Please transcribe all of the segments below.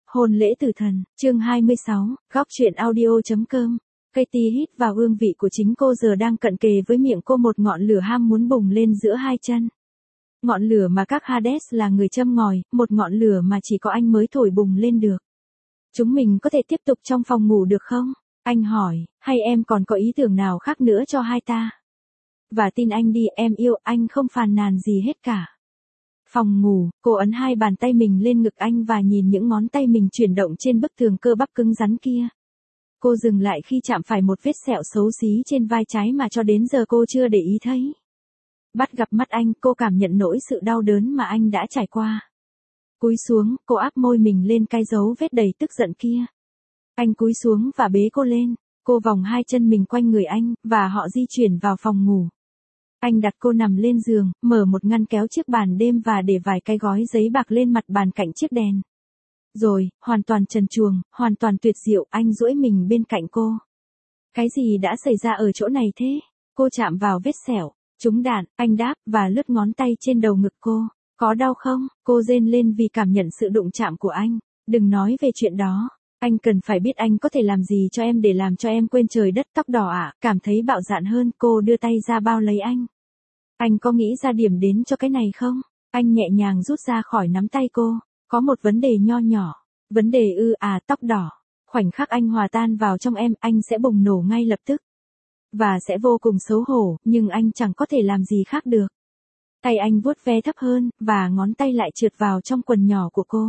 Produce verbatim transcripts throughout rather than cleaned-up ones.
Hôn lễ tử thần, chương hai mươi sáu, góc truyện audio.com. Katie hít vào hương vị của chính cô giờ đang cận kề với miệng cô, một ngọn lửa ham muốn bùng lên giữa hai chân. Ngọn lửa mà các Hades là người châm ngòi, một ngọn lửa mà chỉ có anh mới thổi bùng lên được. Chúng mình có thể tiếp tục trong phòng ngủ được không? Anh hỏi, hay em còn có ý tưởng nào khác nữa cho hai ta? Và tin anh đi, em yêu anh, không phàn nàn gì hết cả. Phòng ngủ, cô ấn hai bàn tay mình lên ngực anh và nhìn những ngón tay mình chuyển động trên bức tường cơ bắp cứng rắn kia. Cô dừng lại khi chạm phải một vết sẹo xấu xí trên vai trái mà cho đến giờ cô chưa để ý thấy. Bắt gặp mắt anh, cô cảm nhận nỗi sự đau đớn mà anh đã trải qua. Cúi xuống, cô áp môi mình lên cái dấu vết đầy tức giận kia. Anh cúi xuống và bế cô lên. Cô vòng hai chân mình quanh người anh, và họ di chuyển vào phòng ngủ. Anh đặt cô nằm lên giường, mở một ngăn kéo chiếc bàn đêm và để vài cái gói giấy bạc lên mặt bàn cạnh chiếc đèn. Rồi, hoàn toàn trần truồng, hoàn toàn tuyệt diệu, anh duỗi mình bên cạnh cô. Cái gì đã xảy ra ở chỗ này thế? Cô chạm vào vết sẹo. Trúng đạn, anh đáp, và lướt ngón tay trên đầu ngực cô. Có đau không? Cô rên lên vì cảm nhận sự đụng chạm của anh. Đừng nói về chuyện đó. Anh cần phải biết anh có thể làm gì cho em để làm cho em quên trời đất. Tóc đỏ ạ, à? Cảm thấy bạo dạn hơn, cô đưa tay ra bao lấy anh. Anh có nghĩ ra điểm đến cho cái này không? Anh nhẹ nhàng rút ra khỏi nắm tay cô. Có một vấn đề nho nhỏ. Vấn đề ư à, tóc đỏ. Khoảnh khắc anh hòa tan vào trong em, anh sẽ bùng nổ ngay lập tức. Và sẽ vô cùng xấu hổ, nhưng anh chẳng có thể làm gì khác được. Tay anh vuốt ve thấp hơn, và ngón tay lại trượt vào trong quần nhỏ của cô.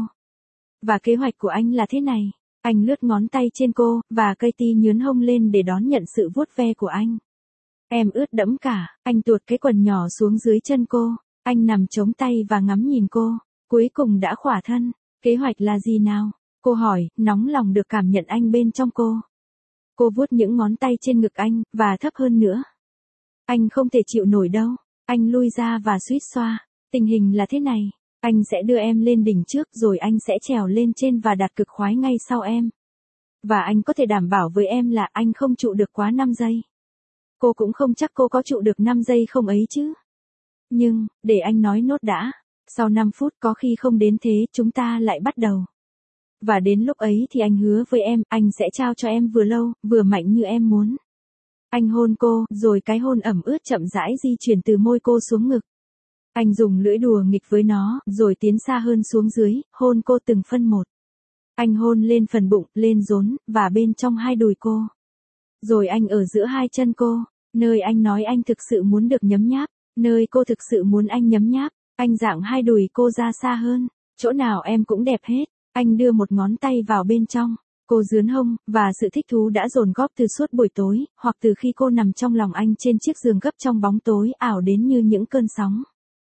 Và kế hoạch của anh là thế này. Anh lướt ngón tay trên cô, và Katie nhướn hông lên để đón nhận sự vuốt ve của anh. Em ướt đẫm cả, anh tuột cái quần nhỏ xuống dưới chân cô. Anh nằm chống tay và ngắm nhìn cô. Cuối cùng đã khỏa thân. Kế hoạch là gì nào? Cô hỏi, nóng lòng được cảm nhận anh bên trong cô. Cô vuốt những ngón tay trên ngực anh, và thấp hơn nữa. Anh không thể chịu nổi đâu. Anh lui ra và suýt xoa. Tình hình là thế này. Anh sẽ đưa em lên đỉnh trước, rồi anh sẽ trèo lên trên và đạt cực khoái ngay sau em. Và anh có thể đảm bảo với em là anh không trụ được quá năm giây. Cô cũng không chắc cô có trụ được năm giây không ấy chứ. Nhưng, để anh nói nốt đã. Sau năm phút, có khi không đến thế, chúng ta lại bắt đầu. Và đến lúc ấy thì anh hứa với em, anh sẽ trao cho em vừa lâu, vừa mạnh như em muốn. Anh hôn cô, rồi cái hôn ẩm ướt chậm rãi di chuyển từ môi cô xuống ngực. Anh dùng lưỡi đùa nghịch với nó, rồi tiến xa hơn xuống dưới, hôn cô từng phân một. Anh hôn lên phần bụng, lên rốn, và bên trong hai đùi cô. Rồi anh ở giữa hai chân cô, nơi anh nói anh thực sự muốn được nhấm nháp, nơi cô thực sự muốn anh nhấm nháp. Anh dạng hai đùi cô ra xa hơn, chỗ nào em cũng đẹp hết. Anh đưa một ngón tay vào bên trong. Cô dướn hông, và sự thích thú đã dồn góp từ suốt buổi tối, hoặc từ khi cô nằm trong lòng anh trên chiếc giường gấp trong bóng tối ảo đến như những cơn sóng.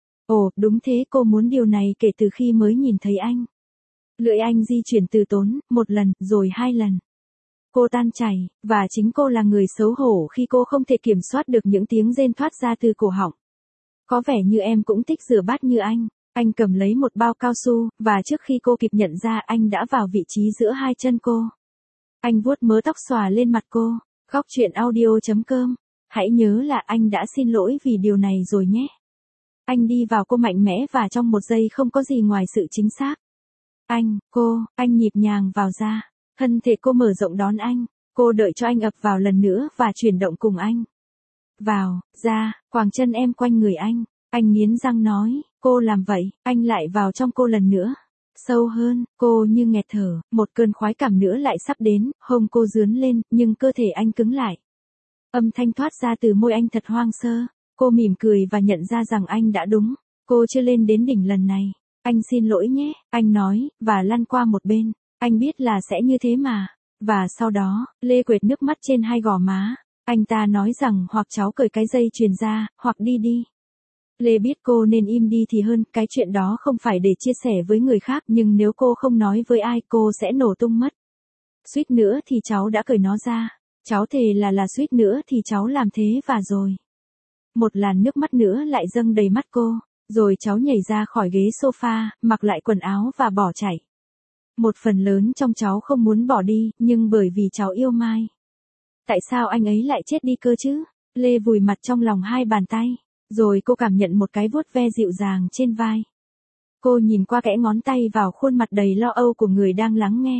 Ồ, đúng thế, cô muốn điều này kể từ khi mới nhìn thấy anh. Lưỡi anh di chuyển từ tốn, một lần, rồi hai lần. Cô tan chảy, và chính cô là người xấu hổ khi cô không thể kiểm soát được những tiếng rên thoát ra từ cổ họng. Có vẻ như em cũng thích rửa bát như anh. Anh cầm lấy một bao cao su, và trước khi cô kịp nhận ra anh đã vào vị trí giữa hai chân cô. Anh vuốt mớ tóc xòa lên mặt cô. Góc truyện audio.com. Hãy nhớ là anh đã xin lỗi vì điều này rồi nhé. Anh đi vào cô mạnh mẽ và trong một giây không có gì ngoài sự chính xác. Anh, cô, anh nhịp nhàng vào ra. Thân thể cô mở rộng đón anh. Cô đợi cho anh ập vào lần nữa và chuyển động cùng anh. Vào, ra, quàng chân em quanh người anh. Anh nghiến răng nói, cô làm vậy, anh lại vào trong cô lần nữa. Sâu hơn, cô như nghẹt thở, một cơn khoái cảm nữa lại sắp đến, hông cô dướn lên, nhưng cơ thể anh cứng lại. Âm thanh thoát ra từ môi anh thật hoang sơ. Cô mỉm cười và nhận ra rằng anh đã đúng. Cô chưa lên đến đỉnh lần này. Anh xin lỗi nhé, anh nói, và lăn qua một bên. Anh biết là sẽ như thế mà. Và sau đó, Lê quệt nước mắt trên hai gò má. Anh ta nói rằng hoặc cháu cởi cái dây chuyền ra, hoặc đi đi. Lê biết cô nên im đi thì hơn, cái chuyện đó không phải để chia sẻ với người khác, nhưng nếu cô không nói với ai cô sẽ nổ tung mất. Suýt nữa thì cháu đã cởi nó ra. Cháu thề là là suýt nữa thì cháu làm thế và rồi. Một làn nước mắt nữa lại dâng đầy mắt cô, rồi cháu nhảy ra khỏi ghế sofa, mặc lại quần áo và bỏ chạy. Một phần lớn trong cháu không muốn bỏ đi, nhưng bởi vì cháu yêu Mai. Tại sao anh ấy lại chết đi cơ chứ? Lê vùi mặt trong lòng hai bàn tay. Rồi cô cảm nhận một cái vuốt ve dịu dàng trên vai. Cô nhìn qua kẽ ngón tay vào khuôn mặt đầy lo âu của người đang lắng nghe.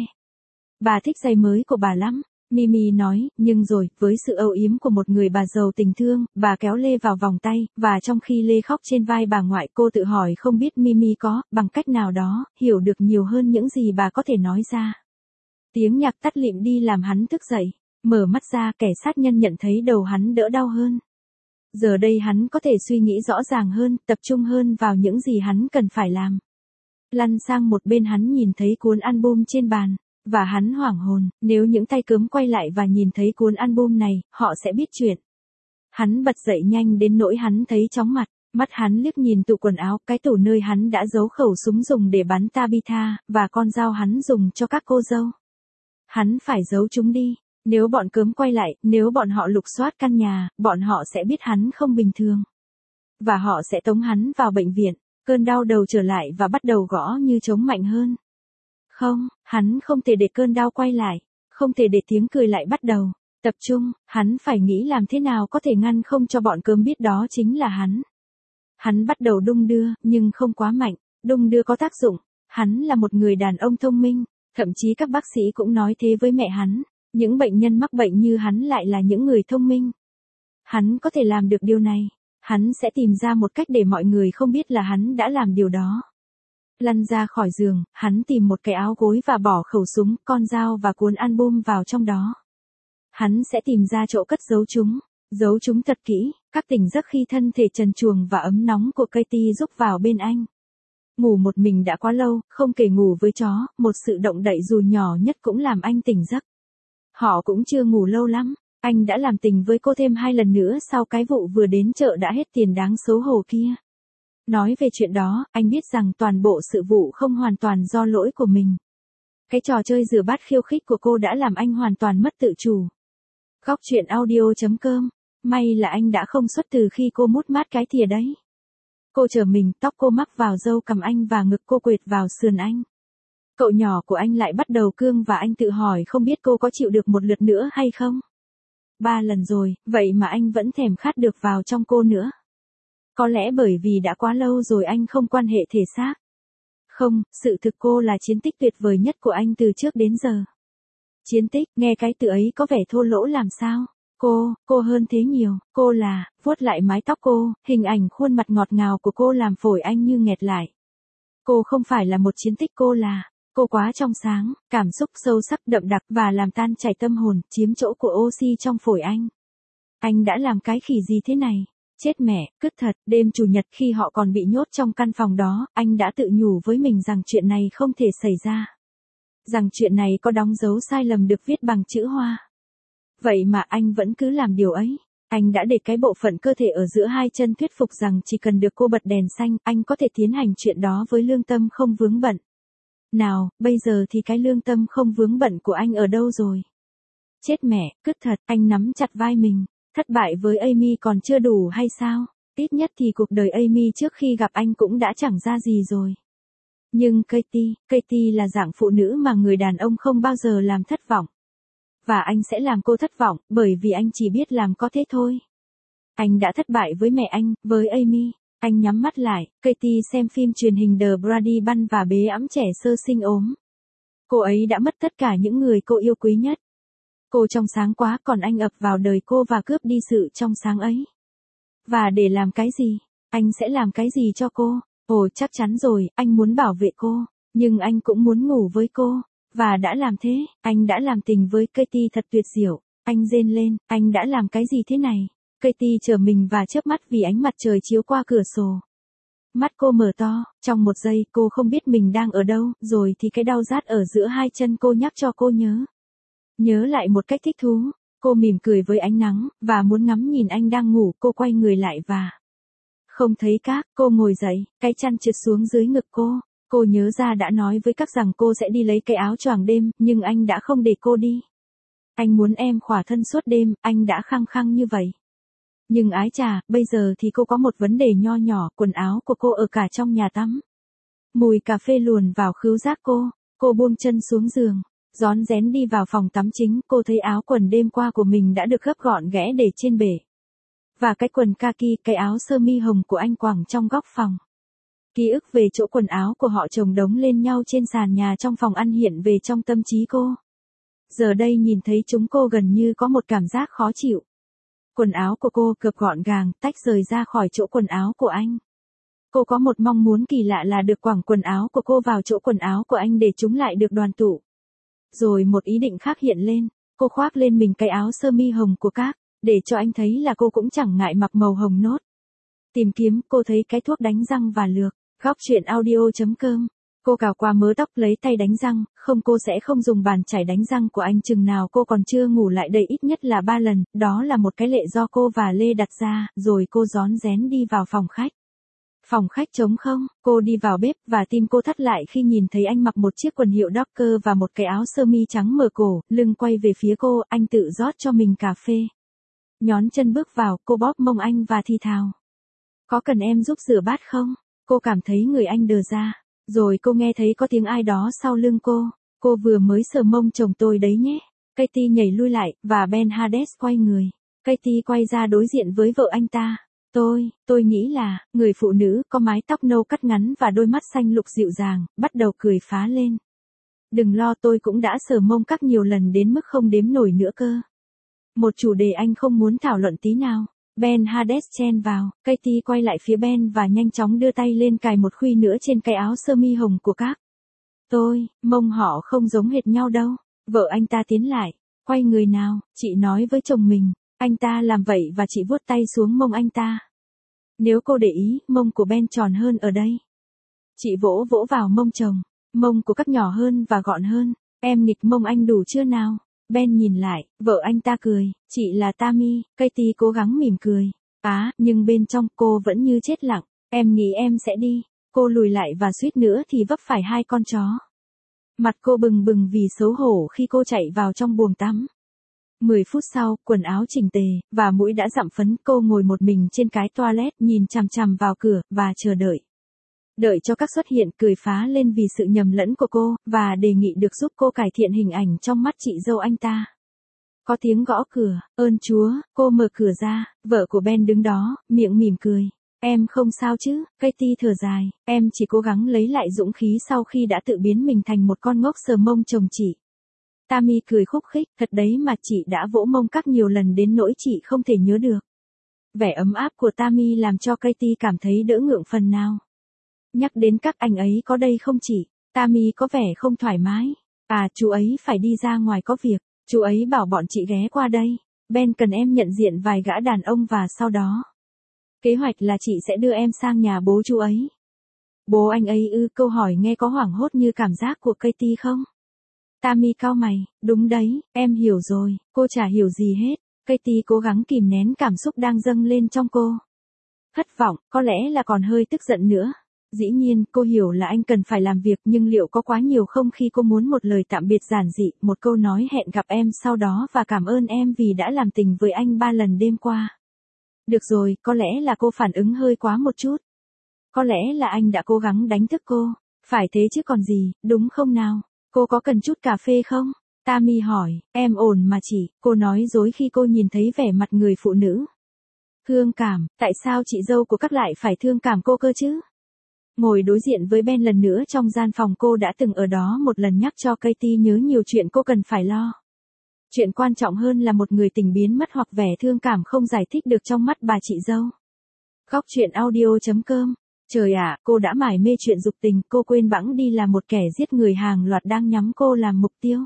Bà thích giày mới của bà lắm, Mimi nói, nhưng rồi, với sự âu yếm của một người bà giàu tình thương, bà kéo Lê vào vòng tay, và trong khi Lê khóc trên vai bà ngoại cô tự hỏi không biết Mimi có, bằng cách nào đó, hiểu được nhiều hơn những gì bà có thể nói ra. Tiếng nhạc tắt lịm đi làm hắn thức dậy, mở mắt ra kẻ sát nhân nhận thấy đầu hắn đỡ đau hơn. Giờ đây hắn có thể suy nghĩ rõ ràng hơn, tập trung hơn vào những gì hắn cần phải làm. Lăn sang một bên hắn nhìn thấy cuốn album trên bàn. Và hắn hoảng hồn, nếu những tay cớm quay lại và nhìn thấy cuốn album này, họ sẽ biết chuyện. Hắn bật dậy nhanh đến nỗi hắn thấy chóng mặt, mắt hắn liếc nhìn tủ quần áo, cái tủ nơi hắn đã giấu khẩu súng dùng để bắn Tabitha, và con dao hắn dùng cho các cô dâu. Hắn phải giấu chúng đi, nếu bọn cớm quay lại, nếu bọn họ lục soát căn nhà, bọn họ sẽ biết hắn không bình thường. Và họ sẽ tống hắn vào bệnh viện, cơn đau đầu trở lại và bắt đầu gõ như trống mạnh hơn. Không, hắn không thể để cơn đau quay lại, không thể để tiếng cười lại bắt đầu. Tập trung, hắn phải nghĩ làm thế nào có thể ngăn không cho bọn cớm biết đó chính là hắn. Hắn bắt đầu đung đưa, nhưng không quá mạnh, đung đưa có tác dụng. Hắn là một người đàn ông thông minh, thậm chí các bác sĩ cũng nói thế với mẹ hắn. Những bệnh nhân mắc bệnh như hắn lại là những người thông minh. Hắn có thể làm được điều này, hắn sẽ tìm ra một cách để mọi người không biết là hắn đã làm điều đó. Lăn ra khỏi giường, hắn tìm một cái áo gối và bỏ khẩu súng, con dao và cuốn album vào trong đó. Hắn sẽ tìm ra chỗ cất giấu chúng, giấu chúng thật kỹ, các tỉnh giấc khi thân thể trần truồng và ấm nóng của Katie rúc vào bên anh. Ngủ một mình đã quá lâu, không kể ngủ với chó, một sự động đậy dù nhỏ nhất cũng làm anh tỉnh giấc. Họ cũng chưa ngủ lâu lắm, anh đã làm tình với cô thêm hai lần nữa sau cái vụ vừa đến chợ đã hết tiền đáng xấu hổ kia. Nói về chuyện đó, anh biết rằng toàn bộ sự vụ không hoàn toàn do lỗi của mình. Cái trò chơi rửa bát khiêu khích của cô đã làm anh hoàn toàn mất tự chủ. Góc truyện audio chấm com. May là anh đã không xuất từ khi cô mút mát cái thìa đấy. Cô trở mình, tóc cô mắc vào râu cằm anh và ngực cô quệt vào sườn anh. Cậu nhỏ của anh lại bắt đầu cương và anh tự hỏi không biết cô có chịu được một lượt nữa hay không. Ba lần rồi, vậy mà anh vẫn thèm khát được vào trong cô nữa. Có lẽ bởi vì đã quá lâu rồi anh không quan hệ thể xác. Không, sự thực cô là chiến tích tuyệt vời nhất của anh từ trước đến giờ. Chiến tích, nghe cái từ ấy có vẻ thô lỗ làm sao? Cô, cô hơn thế nhiều, cô là, vuốt lại mái tóc cô, hình ảnh khuôn mặt ngọt ngào của cô làm phổi anh như nghẹt lại. Cô không phải là một chiến tích, cô là, cô quá trong sáng, cảm xúc sâu sắc đậm đặc và làm tan chảy tâm hồn, chiếm chỗ của oxy trong phổi anh. Anh đã làm cái khỉ gì thế này? Chết mẹ, cứt thật, đêm chủ nhật khi họ còn bị nhốt trong căn phòng đó, anh đã tự nhủ với mình rằng chuyện này không thể xảy ra. Rằng chuyện này có đóng dấu sai lầm được viết bằng chữ hoa. Vậy mà anh vẫn cứ làm điều ấy. Anh đã để cái bộ phận cơ thể ở giữa hai chân thuyết phục rằng chỉ cần được cô bật đèn xanh, anh có thể tiến hành chuyện đó với lương tâm không vướng bận. Nào, bây giờ thì cái lương tâm không vướng bận của anh ở đâu rồi? Chết mẹ, cứt thật, anh nắm chặt vai mình. Thất bại với Amy còn chưa đủ hay sao? Ít nhất thì cuộc đời Amy trước khi gặp anh cũng đã chẳng ra gì rồi. Nhưng Katie, Katie là dạng phụ nữ mà người đàn ông không bao giờ làm thất vọng. Và anh sẽ làm cô thất vọng, bởi vì anh chỉ biết làm có thế thôi. Anh đã thất bại với mẹ anh, với Amy. Anh nhắm mắt lại, Katie xem phim truyền hình The Brady Bunch và bế ẵm trẻ sơ sinh ốm. Cô ấy đã mất tất cả những người cô yêu quý nhất. Cô trong sáng quá, còn anh ập vào đời cô và cướp đi sự trong sáng ấy. Và để làm cái gì? Anh sẽ làm cái gì cho cô? Ồ, chắc chắn rồi, anh muốn bảo vệ cô, nhưng anh cũng muốn ngủ với cô. Và đã làm thế, anh đã làm tình với Katie thật tuyệt diệu. Anh rên lên, anh đã làm cái gì thế này? Katie trở mình và chớp mắt vì ánh mặt trời chiếu qua cửa sổ. Mắt cô mở to, trong một giây cô không biết mình đang ở đâu, rồi thì cái đau rát ở giữa hai chân cô nhắc cho cô nhớ. Nhớ lại một cách thích thú, cô mỉm cười với ánh nắng, và muốn ngắm nhìn anh đang ngủ, cô quay người lại và... Không thấy các, cô ngồi dậy, cái chăn trượt xuống dưới ngực cô. Cô nhớ ra đã nói với các rằng cô sẽ đi lấy cái áo choàng đêm, nhưng anh đã không để cô đi. Anh muốn em khỏa thân suốt đêm, anh đã khăng khăng như vậy. Nhưng ái chà, bây giờ thì cô có một vấn đề nho nhỏ, quần áo của cô ở cả trong nhà tắm. Mùi cà phê luồn vào khứu giác cô, cô buông chân xuống giường, rón rén đi vào phòng tắm chính, cô thấy áo quần đêm qua của mình đã được gấp gọn ghẽ để trên bể. Và cái quần kaki, cái áo sơ mi hồng của anh quàng trong góc phòng. Ký ức về chỗ quần áo của họ chồng đống lên nhau trên sàn nhà trong phòng ăn hiện về trong tâm trí cô. Giờ đây nhìn thấy chúng cô gần như có một cảm giác khó chịu. Quần áo của cô cập gọn gàng, tách rời ra khỏi chỗ quần áo của anh. Cô có một mong muốn kỳ lạ là được quẳng quần áo của cô vào chỗ quần áo của anh để chúng lại được đoàn tụ. Rồi một ý định khác hiện lên, cô khoác lên mình cái áo sơ mi hồng của các, để cho anh thấy là cô cũng chẳng ngại mặc màu hồng nốt. Tìm kiếm, cô thấy cái thuốc đánh răng và lược. Góc truyện audio chấm com. Cô cào qua mớ tóc lấy tay đánh răng, không cô sẽ không dùng bàn chải đánh răng của anh chừng nào cô còn chưa ngủ lại đây ít nhất là ba lần, đó là một cái lệ do cô và Lê đặt ra, rồi cô rón rén đi vào phòng khách. Phòng khách trống không, cô đi vào bếp và tim cô thắt lại khi nhìn thấy anh mặc một chiếc quần hiệu Docker và một cái áo sơ mi trắng mở cổ, lưng quay về phía cô, anh tự rót cho mình cà phê. Nhón chân bước vào, cô bóp mông anh và thì thào. Có cần em giúp rửa bát không? Cô cảm thấy người anh đờ ra. Rồi cô nghe thấy có tiếng ai đó sau lưng cô. Cô vừa mới sờ mông chồng tôi đấy nhé. Katie nhảy lui lại, và Ben Hades quay người. Katie quay ra đối diện với vợ anh ta. Tôi, tôi nghĩ là, người phụ nữ có mái tóc nâu cắt ngắn và đôi mắt xanh lục dịu dàng, bắt đầu cười phá lên. Đừng lo, tôi cũng đã sờ mông các nhiều lần đến mức không đếm nổi nữa cơ. Một chủ đề anh không muốn thảo luận tí nào. Ben Hades chen vào, Katie quay lại phía Ben và nhanh chóng đưa tay lên cài một khuy nữa trên cái áo sơ mi hồng của các. Tôi, mông họ không giống hệt nhau đâu. Vợ anh ta tiến lại, quay người nào, chị nói với chồng mình. Anh ta làm vậy và chị vuốt tay xuống mông anh ta. Nếu cô để ý, mông của Ben tròn hơn ở đây. Chị vỗ vỗ vào mông chồng, mông của các nhỏ hơn và gọn hơn. Em nghịch mông anh đủ chưa nào? Ben nhìn lại, vợ anh ta cười, chị là Tammy. Katie cố gắng mỉm cười. Á, nhưng bên trong cô vẫn như chết lặng. Em nghĩ em sẽ đi. Cô lùi lại và suýt nữa thì vấp phải hai con chó. Mặt cô bừng bừng vì xấu hổ khi cô chạy vào trong buồng tắm. Mười phút sau, quần áo chỉnh tề, và mũi đã dặm phấn, cô ngồi một mình trên cái toilet nhìn chằm chằm vào cửa, và chờ đợi. Đợi cho các xuất hiện cười phá lên vì sự nhầm lẫn của cô, và đề nghị được giúp cô cải thiện hình ảnh trong mắt chị dâu anh ta. Có tiếng gõ cửa, ơn Chúa, cô mở cửa ra, vợ của Ben đứng đó, miệng mỉm cười. Em không sao chứ, Katie thở dài, em chỉ cố gắng lấy lại dũng khí sau khi đã tự biến mình thành một con ngốc sờ mông chồng chị. Tammy cười khúc khích, thật đấy mà chị đã vỗ mông các nhiều lần đến nỗi chị không thể nhớ được. Vẻ ấm áp của Tammy làm cho Katie cảm thấy đỡ ngượng phần nào. Nhắc đến các anh ấy có đây không chị? Tammy có vẻ không thoải mái. À, chú ấy phải đi ra ngoài có việc. Chú ấy bảo bọn chị ghé qua đây. Ben cần em nhận diện vài gã đàn ông và sau đó. Kế hoạch là chị sẽ đưa em sang nhà bố chú ấy. Bố anh ấy ư? Câu hỏi nghe có hoảng hốt như cảm giác của Katie không? Tammy cau mày, đúng đấy, em hiểu rồi, cô chả hiểu gì hết. Katie cố gắng kìm nén cảm xúc đang dâng lên trong cô. Thất vọng, có lẽ là còn hơi tức giận nữa. Dĩ nhiên, cô hiểu là anh cần phải làm việc, nhưng liệu có quá nhiều không khi cô muốn một lời tạm biệt giản dị, một câu nói hẹn gặp em sau đó và cảm ơn em vì đã làm tình với anh ba lần đêm qua. Được rồi, có lẽ là cô phản ứng hơi quá một chút. Có lẽ là anh đã cố gắng đánh thức cô. Phải thế chứ còn gì, đúng không nào? Cô có cần chút cà phê không? Tammy hỏi, em ổn mà chị, cô nói dối khi cô nhìn thấy vẻ mặt người phụ nữ. Thương cảm, tại sao chị dâu của các lại phải thương cảm cô cơ chứ? Ngồi đối diện với Ben lần nữa trong gian phòng, cô đã từng ở đó một lần nhắc cho Katie nhớ nhiều chuyện cô cần phải lo. Chuyện quan trọng hơn là một người tình biến mất hoặc vẻ thương cảm không giải thích được trong mắt bà chị dâu. Góc truyện audio chấm com. Trời ạ, cô đã mải mê chuyện dục tình, cô quên bẵng đi là một kẻ giết người hàng loạt đang nhắm cô làm mục tiêu.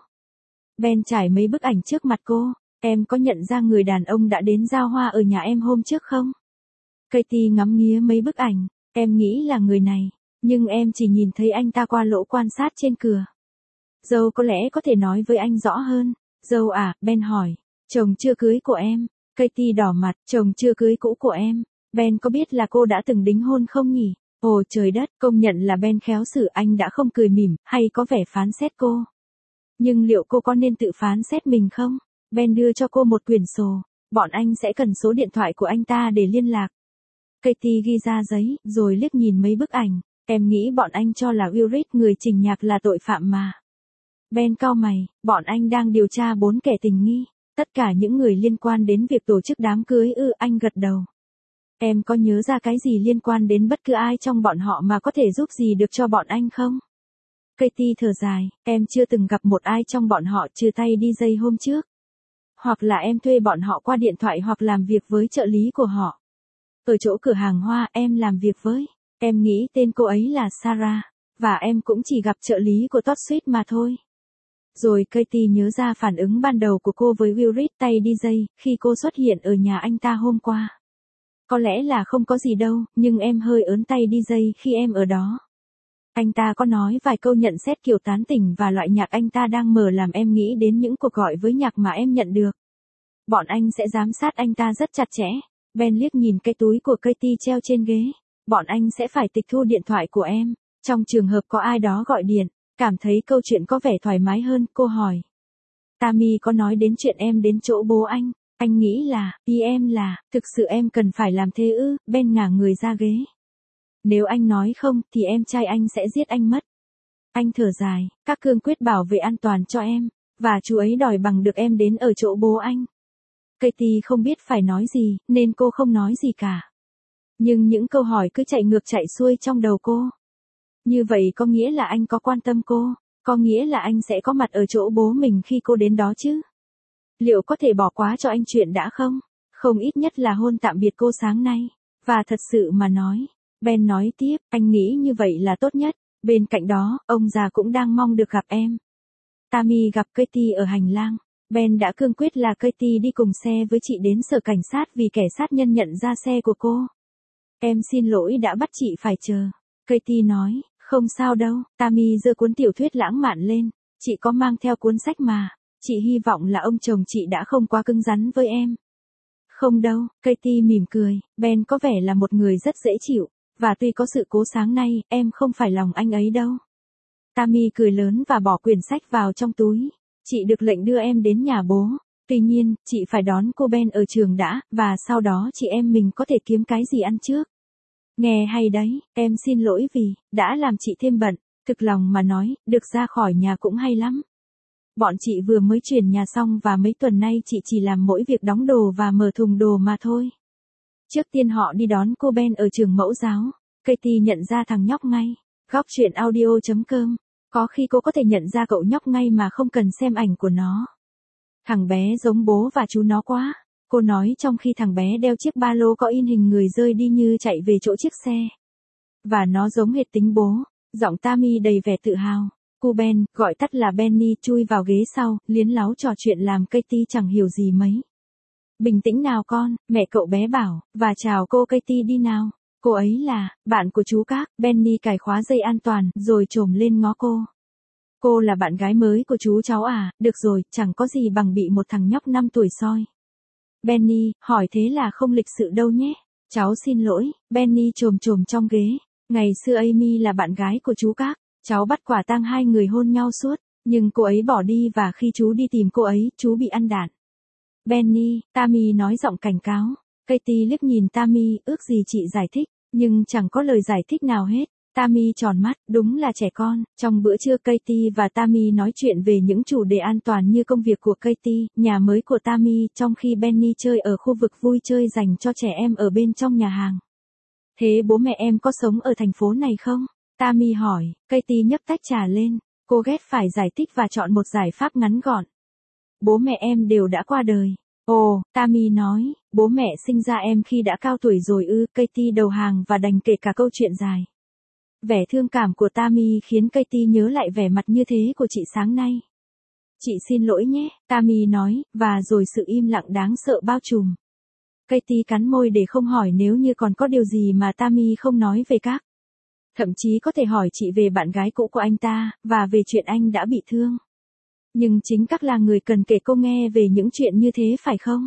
Ben trải mấy bức ảnh trước mặt cô. Em có nhận ra người đàn ông đã đến giao hoa ở nhà em hôm trước không? Katie ngắm nghía mấy bức ảnh. Em nghĩ là người này, nhưng em chỉ nhìn thấy anh ta qua lỗ quan sát trên cửa. Dâu có lẽ có thể nói với anh rõ hơn. Dâu à, Ben hỏi. Chồng chưa cưới của em. Katie đỏ mặt, chồng chưa cưới cũ của em. Ben có biết là cô đã từng đính hôn không nhỉ? Ồ trời đất, công nhận là Ben khéo xử, anh đã không cười mỉm, hay có vẻ phán xét cô. Nhưng liệu cô có nên tự phán xét mình không? Ben đưa cho cô một quyển sổ. Bọn anh sẽ cần số điện thoại của anh ta để liên lạc. Katie ghi ra giấy, rồi liếc nhìn mấy bức ảnh. Em nghĩ bọn anh cho là Ulrich người trình nhạc là tội phạm mà. Ben cau mày, bọn anh đang điều tra bốn kẻ tình nghi. Tất cả những người liên quan đến việc tổ chức đám cưới ư? Anh gật đầu. Em có nhớ ra cái gì liên quan đến bất cứ ai trong bọn họ mà có thể giúp gì được cho bọn anh không? Katie thở dài, em chưa từng gặp một ai trong bọn họ trừ tay đi dây hôm trước. Hoặc là em thuê bọn họ qua điện thoại hoặc làm việc với trợ lý của họ. Ở chỗ cửa hàng hoa em làm việc với, em nghĩ tên cô ấy là Sarah, và em cũng chỉ gặp trợ lý của Todd Sweet mà thôi. Rồi Katie nhớ ra phản ứng ban đầu của cô với Will Reed tay đi dây, khi cô xuất hiện ở nhà anh ta hôm qua. Có lẽ là không có gì đâu, nhưng em hơi ớn tay đi dây khi em ở đó. Anh ta có nói vài câu nhận xét kiểu tán tỉnh và loại nhạc anh ta đang mở làm em nghĩ đến những cuộc gọi với nhạc mà em nhận được. Bọn anh sẽ giám sát anh ta rất chặt chẽ. Ben liếc nhìn cái túi của Katie treo trên ghế. Bọn anh sẽ phải tịch thu điện thoại của em. Trong trường hợp có ai đó gọi điện, cảm thấy câu chuyện có vẻ thoải mái hơn, cô hỏi. Tammy có nói đến chuyện em đến chỗ bố anh. Anh nghĩ là, ý em là, thực sự em cần phải làm thế ư, Ben ngả người ra ghế. Nếu anh nói không, thì em trai anh sẽ giết anh mất. Anh thở dài, các cương quyết bảo vệ an toàn cho em, và chú ấy đòi bằng được em đến ở chỗ bố anh. Katie không biết phải nói gì, nên cô không nói gì cả. Nhưng những câu hỏi cứ chạy ngược chạy xuôi trong đầu cô. Như vậy có nghĩa là anh có quan tâm cô, có nghĩa là anh sẽ có mặt ở chỗ bố mình khi cô đến đó chứ. Liệu có thể bỏ qua cho anh chuyện đã không? Không ít nhất là hôn tạm biệt cô sáng nay. Và thật sự mà nói, Ben nói tiếp, anh nghĩ như vậy là tốt nhất. Bên cạnh đó, ông già cũng đang mong được gặp em. Tammy gặp Katie ở hành lang. Ben đã cương quyết là Katie đi cùng xe với chị đến sở cảnh sát vì kẻ sát nhân nhận ra xe của cô. Em xin lỗi đã bắt chị phải chờ. Katie nói, không sao đâu. Tammy giơ cuốn tiểu thuyết lãng mạn lên. Chị có mang theo cuốn sách mà. Chị hy vọng là ông chồng chị đã không quá cứng rắn với em. Không đâu, Katie mỉm cười. Ben có vẻ là một người rất dễ chịu. Và tuy có sự cố sáng nay, em không phải lòng anh ấy đâu. Tammy cười lớn và bỏ quyển sách vào trong túi. Chị được lệnh đưa em đến nhà bố. Tuy nhiên, chị phải đón cô Ben ở trường đã, và sau đó chị em mình có thể kiếm cái gì ăn trước. Nghe hay đấy, em xin lỗi vì, đã làm chị thêm bận. Thực lòng mà nói, được ra khỏi nhà cũng hay lắm. Bọn chị vừa mới chuyển nhà xong và mấy tuần nay chị chỉ làm mỗi việc đóng đồ và mở thùng đồ mà thôi. Trước tiên họ đi đón cô Ben ở trường mẫu giáo. Katie nhận ra thằng nhóc ngay. Góc truyện audio chấm com. Có khi cô có thể nhận ra cậu nhóc ngay mà không cần xem ảnh của nó. Thằng bé giống bố và chú nó quá. Cô nói trong khi thằng bé đeo chiếc ba lô có in hình người rơi đi như chạy về chỗ chiếc xe. Và nó giống hệt tính bố. Giọng Tammy đầy vẻ tự hào. Cô Ben, gọi tắt là Benny, chui vào ghế sau, liến láu trò chuyện làm Katie chẳng hiểu gì mấy. Bình tĩnh nào con, mẹ cậu bé bảo, và chào cô Katie đi nào. Cô ấy là, bạn của chú các. Benny cài khóa dây an toàn, rồi trồm lên ngó cô. Cô là bạn gái mới của chú cháu à, được rồi, chẳng có gì bằng bị một thằng nhóc năm tuổi soi. Benny, hỏi thế là không lịch sự đâu nhé. Cháu xin lỗi, Benny trồm trồm trong ghế. Ngày xưa Amy là bạn gái của chú các. Cháu bắt quả tang hai người hôn nhau suốt, nhưng cô ấy bỏ đi và khi chú đi tìm cô ấy, chú bị ăn đạn. Benny, Tammy nói giọng cảnh cáo. Katie liếc nhìn Tammy, ước gì chị giải thích, nhưng chẳng có lời giải thích nào hết. Tammy tròn mắt, đúng là trẻ con. Trong bữa trưa Katie và Tammy nói chuyện về những chủ đề an toàn như công việc của Katie, nhà mới của Tammy, trong khi Benny chơi ở khu vực vui chơi dành cho trẻ em ở bên trong nhà hàng. Thế bố mẹ em có sống ở thành phố này không? Tammy hỏi. Katie nhấc tách trà lên. Cô ghét phải giải thích và chọn một giải pháp ngắn gọn. Bố mẹ em đều đã qua đời. Ồ, Tammy nói, bố mẹ sinh ra em khi đã cao tuổi rồi ư. Katie đầu hàng và đành kể cả câu chuyện dài. Vẻ thương cảm của Tammy khiến Katie nhớ lại vẻ mặt như thế của chị sáng nay. Chị xin lỗi nhé, Tammy nói, và rồi sự im lặng đáng sợ bao trùm. Katie cắn môi để không hỏi nếu như còn có điều gì mà Tammy không nói về các. Thậm chí có thể hỏi chị về bạn gái cũ của anh ta, và về chuyện anh đã bị thương. Nhưng chính các là người cần kể cô nghe về những chuyện như thế phải không?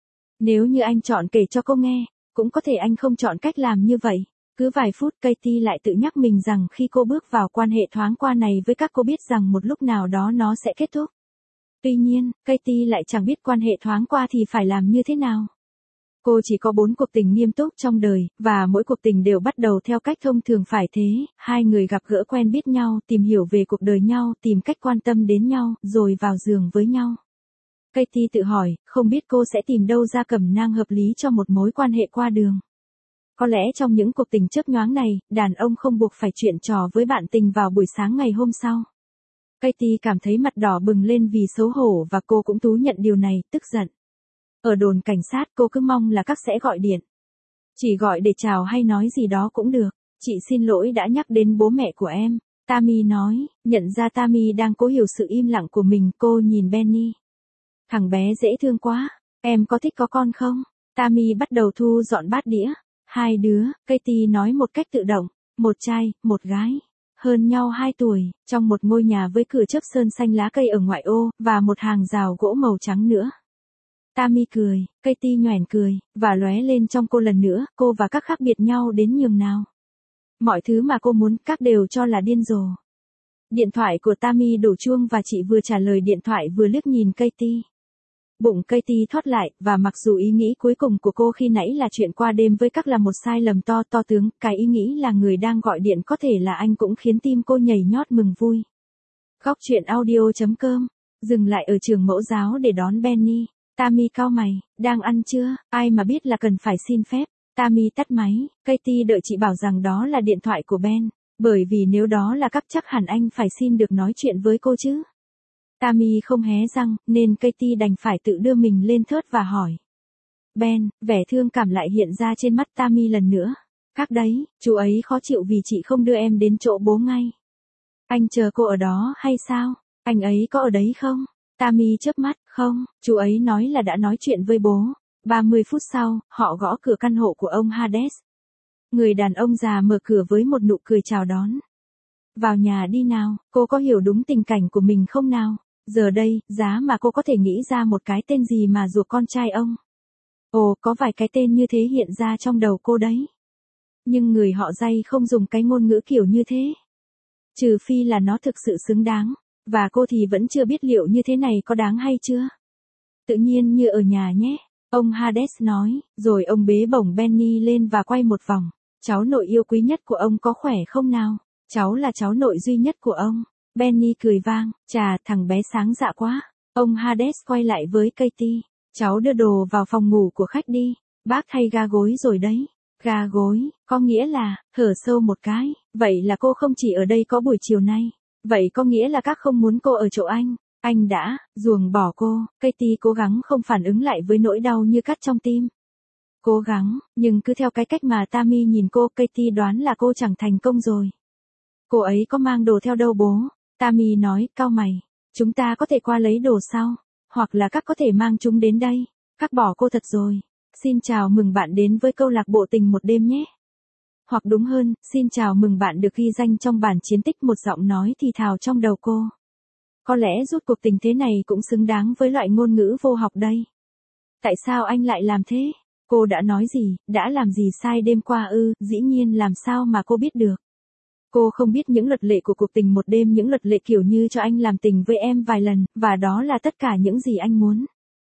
Nếu như anh chọn kể cho cô nghe, cũng có thể anh không chọn cách làm như vậy. Cứ vài phút Katie lại tự nhắc mình rằng khi cô bước vào quan hệ thoáng qua này với các cô biết rằng một lúc nào đó nó sẽ kết thúc. Tuy nhiên, Katie lại chẳng biết quan hệ thoáng qua thì phải làm như thế nào. Cô chỉ có bốn cuộc tình nghiêm túc trong đời, và mỗi cuộc tình đều bắt đầu theo cách thông thường phải thế, hai người gặp gỡ quen biết nhau, tìm hiểu về cuộc đời nhau, tìm cách quan tâm đến nhau, rồi vào giường với nhau. Katie tự hỏi, không biết cô sẽ tìm đâu ra cẩm nang hợp lý cho một mối quan hệ qua đường. Có lẽ trong những cuộc tình chớp nhoáng này, đàn ông không buộc phải chuyện trò với bạn tình vào buổi sáng ngày hôm sau. Katie cảm thấy mặt đỏ bừng lên vì xấu hổ và cô cũng thú nhận điều này, tức giận. Ở đồn cảnh sát cô cứ mong là các sẽ gọi điện. Chỉ gọi để chào hay nói gì đó cũng được. Chị xin lỗi đã nhắc đến bố mẹ của em. Tammy nói, nhận ra Tammy đang cố hiểu sự im lặng của mình, cô nhìn Benny. Thằng bé dễ thương quá, em có thích có con không? Tammy bắt đầu thu dọn bát đĩa. Hai đứa, Katie nói một cách tự động, một trai, một gái. Hơn nhau hai tuổi, trong một ngôi nhà với cửa chớp sơn xanh lá cây ở ngoại ô, và một hàng rào gỗ màu trắng nữa. Tammy cười, Katie nhoẻn cười, và lóe lên trong cô lần nữa, cô và các khác biệt nhau đến nhường nào. Mọi thứ mà cô muốn, các đều cho là điên rồ. Điện thoại của Tammy đổ chuông và chị vừa trả lời điện thoại vừa liếc nhìn Katie. Bụng Katie thoát lại, và mặc dù ý nghĩ cuối cùng của cô khi nãy là chuyện qua đêm với các là một sai lầm to to tướng, cái ý nghĩ là người đang gọi điện có thể là anh cũng khiến tim cô nhảy nhót mừng vui. Góc truyện audio chấm com, dừng lại ở trường mẫu giáo để đón Benny. Tammy cau mày, đang ăn chưa, ai mà biết là cần phải xin phép. Tammy tắt máy, Katie đợi chị bảo rằng đó là điện thoại của Ben, bởi vì nếu đó là các chắc hẳn anh phải xin được nói chuyện với cô chứ. Tammy không hé răng, nên Katie đành phải tự đưa mình lên thớt và hỏi. Ben, vẻ thương cảm lại hiện ra trên mắt Tammy lần nữa. Các đấy, chú ấy khó chịu vì chị không đưa em đến chỗ bố ngay. Anh chờ cô ở đó hay sao? Anh ấy có ở đấy không? Tammy chớp mắt, không, chú ấy nói là đã nói chuyện với bố. ba mươi phút sau, họ gõ cửa căn hộ của ông Hades. Người đàn ông già mở cửa với một nụ cười chào đón. Vào nhà đi nào, cô có hiểu đúng tình cảnh của mình không nào? Giờ đây, giá mà cô có thể nghĩ ra một cái tên gì mà ruột con trai ông. Ồ, có vài cái tên như thế hiện ra trong đầu cô đấy. Nhưng người họ Jay không dùng cái ngôn ngữ kiểu như thế. Trừ phi là nó thực sự xứng đáng. Và cô thì vẫn chưa biết liệu như thế này có đáng hay chưa. Tự nhiên như ở nhà nhé. Ông Hades nói, rồi ông bế bổng Benny lên và quay một vòng. Cháu nội yêu quý nhất của ông có khỏe không nào? Cháu là cháu nội duy nhất của ông. Benny cười vang, chà, thằng bé sáng dạ quá. Ông Hades quay lại với Katie. Cháu đưa đồ vào phòng ngủ của khách đi. Bác thay ga gối rồi đấy. Ga gối, có nghĩa là, hở sâu một cái. Vậy là cô không chỉ ở đây có buổi chiều nay. Vậy có nghĩa là các không muốn cô ở chỗ anh. Anh đã, ruồng bỏ cô. Katie cố gắng không phản ứng lại với nỗi đau như cắt trong tim. Cố gắng, nhưng cứ theo cái cách mà Tammy nhìn cô, Katie đoán là cô chẳng thành công rồi. Cô ấy có mang đồ theo đâu bố? Tammy nói, cau mày. Chúng ta có thể qua lấy đồ sau. Hoặc là các có thể mang chúng đến đây. Các bỏ cô thật rồi. Xin chào mừng bạn đến với câu lạc bộ tình một đêm nhé. Hoặc đúng hơn, xin chào mừng bạn được ghi danh trong bản chiến tích, một giọng nói thì thào trong đầu cô. Có lẽ rút cuộc tình thế này cũng xứng đáng với loại ngôn ngữ vô học đây. Tại sao anh lại làm thế? Cô đã nói gì, đã làm gì sai đêm qua ư, dĩ nhiên làm sao mà cô biết được. Cô không biết những luật lệ của cuộc tình một đêm, những luật lệ kiểu như cho anh làm tình với em vài lần, và đó là tất cả những gì anh muốn.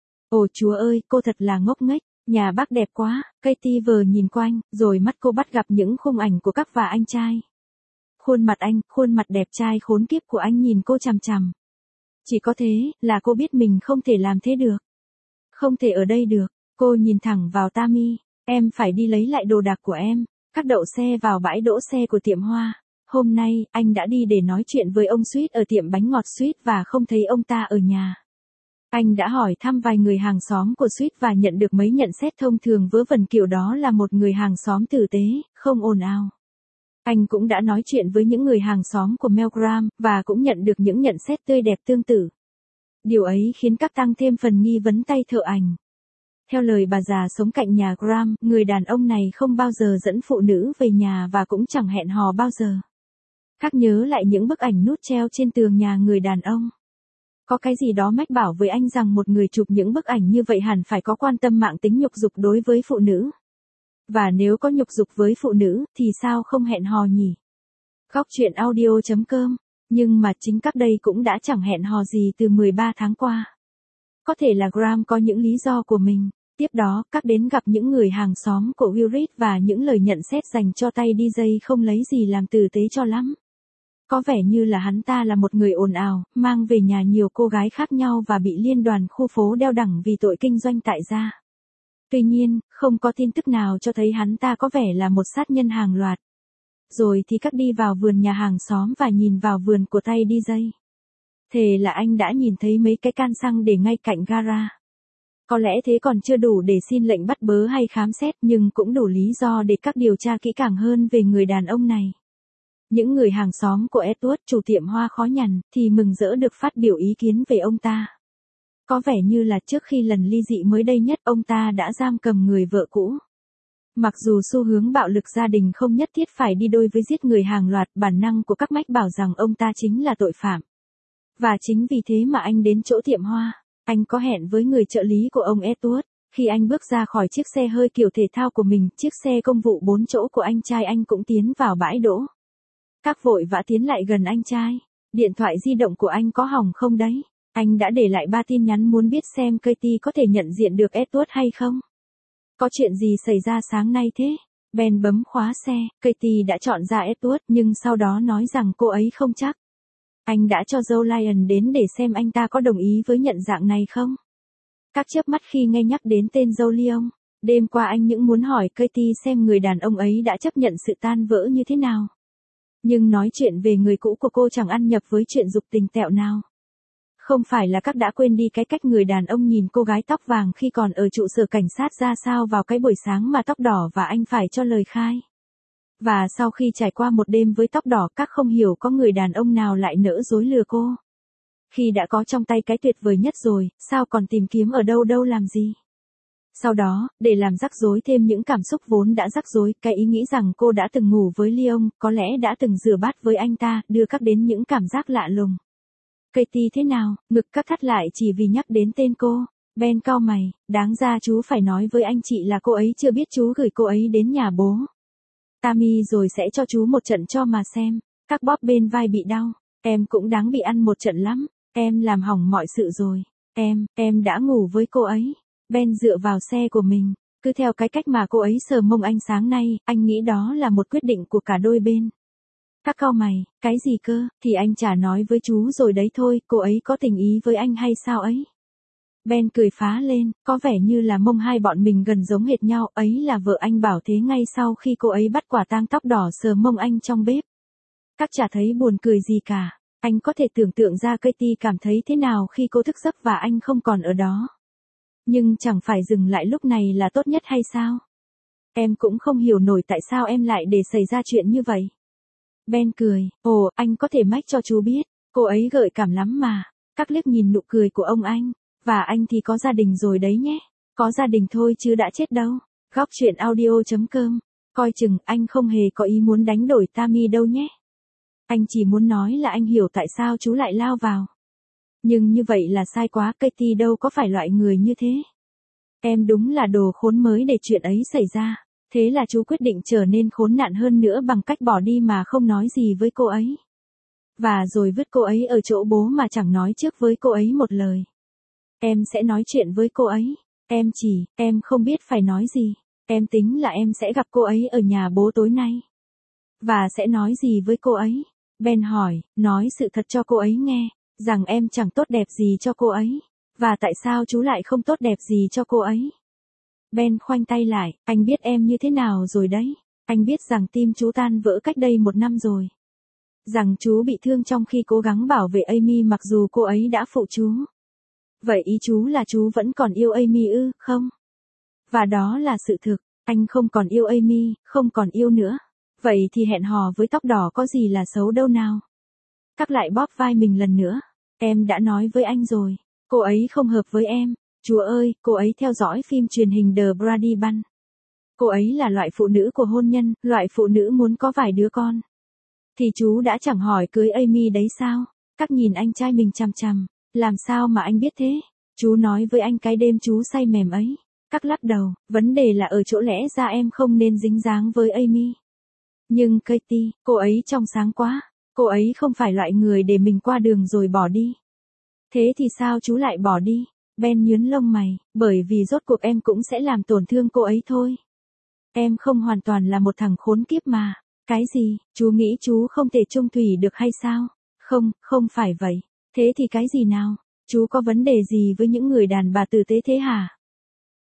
Ồ Chúa ơi, cô thật là ngốc nghếch. Nhà bác đẹp quá. Katie vừa nhìn quanh, rồi mắt cô bắt gặp những khung ảnh của các và anh trai. Khuôn mặt anh, khuôn mặt đẹp trai khốn kiếp của anh nhìn cô chằm chằm. Chỉ có thế, là cô biết mình không thể làm thế được. Không thể ở đây được. Cô nhìn thẳng vào Tammy. Em phải đi lấy lại đồ đạc của em. Các đậu xe vào bãi đỗ xe của tiệm hoa. Hôm nay, anh đã đi để nói chuyện với ông Sweet ở tiệm bánh ngọt Sweet và không thấy ông ta ở nhà. Anh đã hỏi thăm vài người hàng xóm của Sweet và nhận được mấy nhận xét thông thường vớ vẩn kiểu đó là một người hàng xóm tử tế, không ồn ào. Anh cũng đã nói chuyện với những người hàng xóm của Mel Graham, và cũng nhận được những nhận xét tươi đẹp tương tự. Điều ấy khiến các tăng thêm phần nghi vấn tay thợ ảnh. Theo lời bà già sống cạnh nhà Graham, người đàn ông này không bao giờ dẫn phụ nữ về nhà và cũng chẳng hẹn hò bao giờ. Các nhớ lại những bức ảnh nút treo trên tường nhà người đàn ông. Có cái gì đó mách bảo với anh rằng một người chụp những bức ảnh như vậy hẳn phải có quan tâm mạng tính nhục dục đối với phụ nữ. Và nếu có nhục dục với phụ nữ, thì sao không hẹn hò nhỉ? Góc truyện audio chấm com. Nhưng mà chính các đây cũng đã chẳng hẹn hò gì từ mười ba tháng qua. Có thể là Graham có những lý do của mình. Tiếp đó, các đến gặp những người hàng xóm của Wilrid và những lời nhận xét dành cho tay đi dây không lấy gì làm tử tế cho lắm. Có vẻ như là hắn ta là một người ồn ào, mang về nhà nhiều cô gái khác nhau và bị liên đoàn khu phố đeo đẳng vì tội kinh doanh tại gia. Tuy nhiên, không có tin tức nào cho thấy hắn ta có vẻ là một sát nhân hàng loạt. Rồi thì các đi vào vườn nhà hàng xóm và nhìn vào vườn của tay đi dây. Thề là anh đã nhìn thấy mấy cái can xăng để ngay cạnh gara. Có lẽ thế còn chưa đủ để xin lệnh bắt bớ hay khám xét, nhưng cũng đủ lý do để các điều tra kỹ càng hơn về người đàn ông này. Những người hàng xóm của Edward, chủ tiệm hoa khó nhằn, thì mừng rỡ được phát biểu ý kiến về ông ta. Có vẻ như là trước khi lần ly dị mới đây nhất, ông ta đã giam cầm người vợ cũ. Mặc dù xu hướng bạo lực gia đình không nhất thiết phải đi đôi với giết người hàng loạt, bản năng của các mách bảo rằng ông ta chính là tội phạm. Và chính vì thế mà anh đến chỗ tiệm hoa. Anh có hẹn với người trợ lý của ông Edward. Khi anh bước ra khỏi chiếc xe hơi kiểu thể thao của mình, chiếc xe công vụ bốn chỗ của anh trai anh cũng tiến vào bãi đỗ. Các vội vã tiến lại gần anh trai. Điện thoại di động của anh có hỏng không đấy? Anh đã để lại ba tin nhắn muốn biết xem Katie có thể nhận diện được Edward hay không? Có chuyện gì xảy ra sáng nay thế? Ben bấm khóa xe, Katie đã chọn ra Edward nhưng sau đó nói rằng cô ấy không chắc. Anh đã cho Joe Lyon đến để xem anh ta có đồng ý với nhận dạng này không? Các chớp mắt khi nghe nhắc đến tên Joe Lyon. Đêm qua anh những muốn hỏi Katie xem người đàn ông ấy đã chấp nhận sự tan vỡ như thế nào. Nhưng nói chuyện về người cũ của cô chẳng ăn nhập với chuyện dục tình tẹo nào. Không phải là các đã quên đi cái cách người đàn ông nhìn cô gái tóc vàng khi còn ở trụ sở cảnh sát ra sao vào cái buổi sáng mà tóc đỏ và anh phải cho lời khai. Và sau khi trải qua một đêm với tóc đỏ, các không hiểu có người đàn ông nào lại nỡ dối lừa cô. Khi đã có trong tay cái tuyệt vời nhất rồi, sao còn tìm kiếm ở đâu đâu làm gì? Sau đó, để làm rắc rối thêm những cảm xúc vốn đã rắc rối, cái ý nghĩ rằng cô đã từng ngủ với Lyon, có lẽ đã từng rửa bát với anh ta, đưa các đến những cảm giác lạ lùng. Katie thế nào? Ngực các thắt lại chỉ vì nhắc đến tên cô. Ben cau mày, đáng ra chú phải nói với anh chị là cô ấy chưa biết chú gửi cô ấy đến nhà bố. Tammy rồi sẽ cho chú một trận cho mà xem. Các bóp bên vai bị đau. Em cũng đáng bị ăn một trận lắm. Em làm hỏng mọi sự rồi. Em, em đã ngủ với cô ấy. Ben dựa vào xe của mình. Cứ theo cái cách mà cô ấy sờ mông anh sáng nay, anh nghĩ đó là một quyết định của cả đôi bên. Các cau mày, cái gì cơ, thì anh chả nói với chú rồi đấy thôi, cô ấy có tình ý với anh hay sao ấy? Ben cười phá lên, có vẻ như là mông hai bọn mình gần giống hệt nhau, ấy là vợ anh bảo thế ngay sau khi cô ấy bắt quả tang tóc đỏ sờ mông anh trong bếp. Các chả thấy buồn cười gì cả, anh có thể tưởng tượng ra Katie cảm thấy thế nào khi cô thức giấc và anh không còn ở đó. Nhưng chẳng phải dừng lại lúc này là tốt nhất hay sao? Em cũng không hiểu nổi tại sao em lại để xảy ra chuyện như vậy. Ben cười, ồ, anh có thể mách cho chú biết, cô ấy gợi cảm lắm mà. Các liếc nhìn nụ cười của ông anh, và anh thì có gia đình rồi đấy nhé. Có gia đình thôi chứ đã chết đâu. Góc chuyện audio chấm com, coi chừng anh không hề có ý muốn đánh đổi Tammy đâu nhé. Anh chỉ muốn nói là anh hiểu tại sao chú lại lao vào. Nhưng như vậy là sai quá, Katie đâu có phải loại người như thế. Em đúng là đồ khốn mới để chuyện ấy xảy ra. Thế là chú quyết định trở nên khốn nạn hơn nữa bằng cách bỏ đi mà không nói gì với cô ấy. Và rồi vứt cô ấy ở chỗ bố mà chẳng nói trước với cô ấy một lời. Em sẽ nói chuyện với cô ấy. Em chỉ, em không biết phải nói gì. Em tính là em sẽ gặp cô ấy ở nhà bố tối nay. Và sẽ nói gì với cô ấy? Ben hỏi, nói sự thật cho cô ấy nghe, rằng em chẳng tốt đẹp gì cho cô ấy. Và tại sao chú lại không tốt đẹp gì cho cô ấy? Ben khoanh tay lại, anh biết em như thế nào rồi đấy. Anh biết rằng tim chú tan vỡ cách đây một năm rồi. Rằng chú bị thương trong khi cố gắng bảo vệ Amy mặc dù cô ấy đã phụ chú. Vậy ý chú là chú vẫn còn yêu Amy ư, không? Và đó là sự thực, anh không còn yêu Amy, không còn yêu nữa. Vậy thì hẹn hò với tóc đỏ có gì là xấu đâu nào? Các lại bóp vai mình lần nữa. Em đã nói với anh rồi, cô ấy không hợp với em. Chúa ơi, cô ấy theo dõi phim truyền hình The Brady Bunch. Cô ấy là loại phụ nữ của hôn nhân, loại phụ nữ muốn có vài đứa con. Thì chú đã chẳng hỏi cưới Amy đấy sao? Các nhìn anh trai mình chằm chằm. Làm sao mà anh biết thế? Chú nói với anh cái đêm chú say mềm ấy. Các lắc đầu, vấn đề là ở chỗ lẽ ra em không nên dính dáng với Amy. Nhưng Katie, cô ấy trong sáng quá. Cô ấy không phải loại người để mình qua đường rồi bỏ đi. Thế thì sao chú lại bỏ đi? Ben nhướng lông mày, bởi vì rốt cuộc em cũng sẽ làm tổn thương cô ấy thôi. Em không hoàn toàn là một thằng khốn kiếp mà. Cái gì, chú nghĩ chú không thể chung thủy được hay sao? Không, không phải vậy. Thế thì cái gì nào? Chú có vấn đề gì với những người đàn bà tử tế thế hả?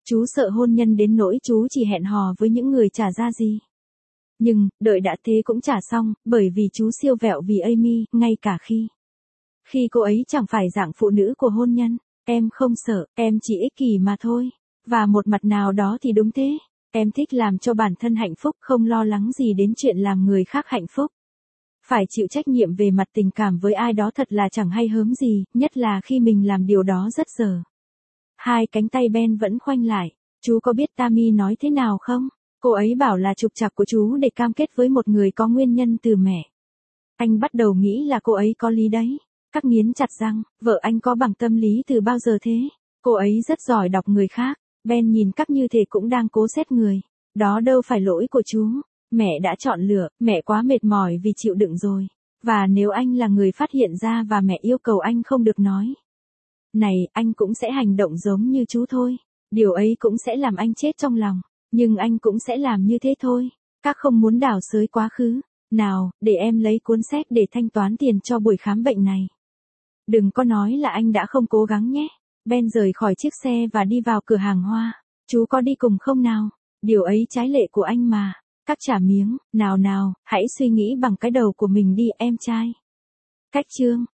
Chú sợ hôn nhân đến nỗi chú chỉ hẹn hò với những người trả ra gì. Nhưng, đợi đã thế cũng trả xong, bởi vì chú siêu vẹo vì Amy, ngay cả khi. Khi cô ấy chẳng phải dạng phụ nữ của hôn nhân. Em không sợ, em chỉ ích kỷ mà thôi. Và một mặt nào đó thì đúng thế. Em thích làm cho bản thân hạnh phúc, không lo lắng gì đến chuyện làm người khác hạnh phúc. Phải chịu trách nhiệm về mặt tình cảm với ai đó thật là chẳng hay hớm gì, nhất là khi mình làm điều đó rất dở. Hai cánh tay Ben vẫn khoanh lại. Chú có biết Tammy nói thế nào không? Cô ấy bảo là trục trặc của chú để cam kết với một người có nguyên nhân từ mẹ. Anh bắt đầu nghĩ là cô ấy có lý đấy. Các nghiến chặt răng, vợ anh có bằng tâm lý từ bao giờ thế? Cô ấy rất giỏi đọc người khác. Ben nhìn Các như thể cũng đang cố xét người. Đó đâu phải lỗi của chú. Mẹ đã chọn lựa, mẹ quá mệt mỏi vì chịu đựng rồi. Và nếu anh là người phát hiện ra và mẹ yêu cầu anh không được nói. Này, anh cũng sẽ hành động giống như chú thôi. Điều ấy cũng sẽ làm anh chết trong lòng. Nhưng anh cũng sẽ làm như thế thôi. Các không muốn đảo xới quá khứ. Nào, để em lấy cuốn sách để thanh toán tiền cho buổi khám bệnh này. Đừng có nói là anh đã không cố gắng nhé. Ben rời khỏi chiếc xe và đi vào cửa hàng hoa. Chú có đi cùng không nào? Điều ấy trái lệ của anh mà. Các trả miếng, nào nào, hãy suy nghĩ bằng cái đầu của mình đi em trai. Cách chương